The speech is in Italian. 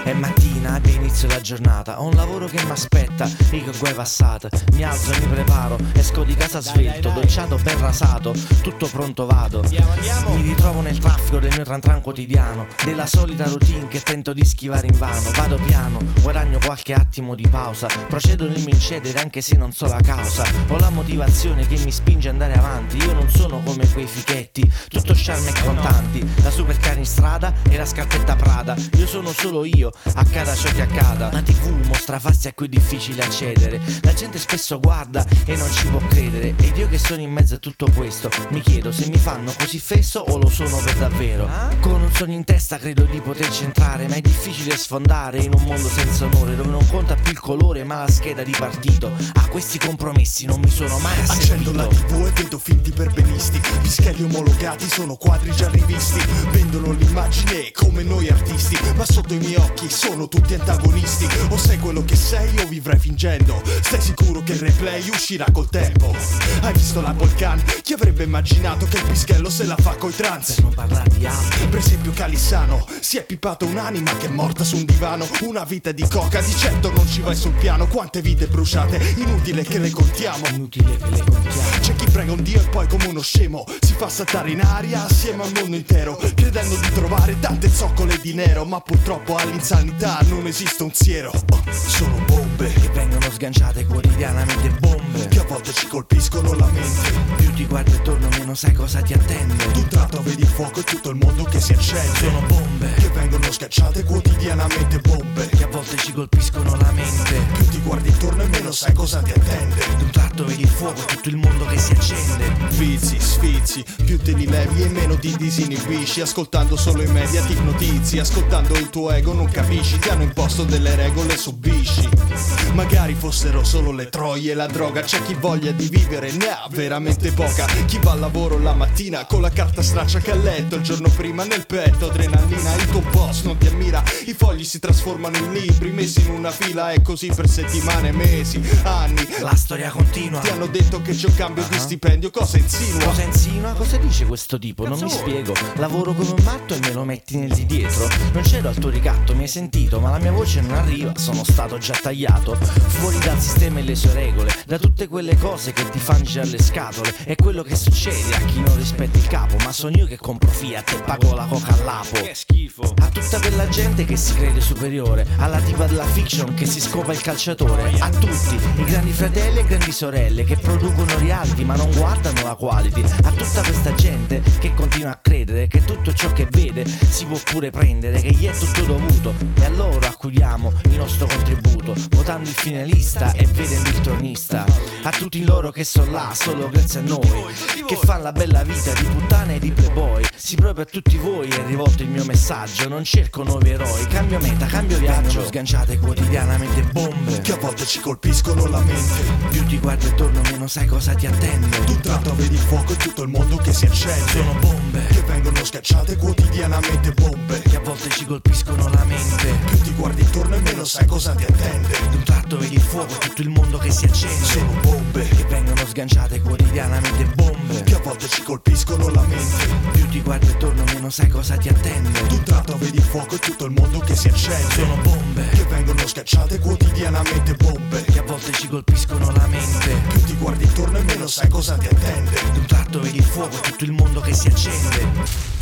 È mattina che inizio la giornata, ho un lavoro che mi aspetta, riga guai passata. Mi alzo e mi preparo, esco di casa svelto, docciato ben rasato, tutto pronto vado. Mi ritrovo nel traffico del mio tran quotidiano, della solita routine che tento di schivare invano. Vado piano, guadagno qualche attimo di pausa, procedo nel mio incedere anche se non so la causa. Ho la motivazione che mi spinge ad andare avanti, io non sono come quei fichetti, tutto charme e contanti, la supercar in strada e la scarpetta Prada. Io sono solo io, accada ciò che accada. La TV mostra fasti a cui è difficile accedere, la gente spesso guarda e non ci può credere. Ed io che sono in mezzo a tutto questo mi chiedo se mi fanno così fesso o lo sono per davvero. Con un sogno in testa credo di poterci entrare, ma è difficile sfondare in un mondo senza onore, dove non conta più il colore ma la scheda di partito. A questi compromessi non mi sono mai asservito. Accendo la TV e vedo finti perbenisti, gli scheli omologati sono quadri già rivisti, vendono l'immagine come noi artisti, ma sotto i miei occhi sono tutti antagonisti. O sei quello che sei o vivrai fingendo, stai sicuro che il replay uscirà col tempo. Hai visto la Volcan? Chi avrebbe immaginato che il pischello se la fa coi trans? Per non parlare di altro, Per esempio Calissano, si è pipato un'anima che è morta su un divano. Una vita di coca, di certo non ci vai sul piano. Quante vite bruciate, inutile che le contiamo. inutile che le contiamo. C'è chi prega un dio e poi come uno scemo si fa saltare in aria assieme al mondo intero, credendo di trovare tante zoccole di nero. Ma purtroppo all'insanità non esiste un siero. Sono bombe Che vengono sganciate quotidianamente, bombe che a volte ci colpiscono la mente. più ti guardi attorno meno sai cosa ti attende. D'un tratto vedi il fuoco e tutto il mondo che si accende. Sono bombe Che vengono schiacciate quotidianamente, bombe che a volte ci colpiscono la mente. più ti guardi intorno e meno sai cosa ti attende. D'un tratto vedi il fuoco e tutto il mondo che si accende. Vizi, sfizi, più te li levi e meno ti disinibisci. Ascoltando solo i media ti ipnotizzi, ascoltando il tuo ego non capisci, ti hanno imposto delle regole, subisci. Magari fossero solo le troie e la droga, c'è chi voglia di vivere ne ha veramente poca. Chi va al lavoro la mattina con la carta straccia che ha letto il giorno prima nel petto. Adrenalina, il tuo boss non ti ammira, i fogli si trasformano in libri messi in una fila e così per settimane, mesi, anni. La storia continua. Ti hanno detto che c'è un cambio di stipendio, cosa insinua? Cosa insinua? Cosa dice questo tipo? Non mi spiego. Lavoro come un matto e me lo metti nel di dietro. Non c'ero al tuo ricatto, mi hai sentito, ma la mia voce non arriva, sono stato già tagliato. Fuori dal sistema e le sue regole, da tutte quelle cose che ti fanno girare le scatole. È quello che succede a chi non rispetta il capo, ma sono io che compro Fiat e pago la coca all'apo. Che schifo. A tutta quella gente che si crede superiore, alla tipa della fiction che si scopa il calciatore, a tutti i grandi fratelli e grandi sorelle che producono reality ma non guardano la quality, a tutta questa gente che continua a credere che tutto ciò che vede si può pure prendere, che gli è tutto dovuto, e a loro accudiamo il nostro contributo votando il finalista e vedendo il tronista. A tutti loro che sono là solo grazie a noi, che fanno la bella vita di puttane e di playboy. Sì, proprio a tutti voi è rivolto il mio messaggio, non cerco nuovi eroi, cambio meta, cambio viaggio. Sganciate quotidianamente bombe Che a volte ci colpiscono la mente. più ti guardi attorno meno sai cosa ti attende. D'un tratto vedi il fuoco e tutto il mondo che si accende. Sono bombe Che vengono schiacciate quotidianamente, bombe che a volte ci colpiscono la mente. più ti guardi intorno e meno sai cosa ti attende. D'un tratto vedi il fuoco e tutto il mondo che si accende. Sono bombe Che vengono sganciate quotidianamente, bombe che a volte ci colpiscono la mente. più ti guardi attorno meno sai cosa ti attende. D'un tratto vedi il fuoco e tutto il mondo che si accende. Sono bombe Che vengono schiacciate quotidianamente, bombe che a volte ci colpiscono la mente. più ti guardi intorno e meno sai cosa ti attende. D'un tratto vedi il fuoco e tutto il mondo che si accende.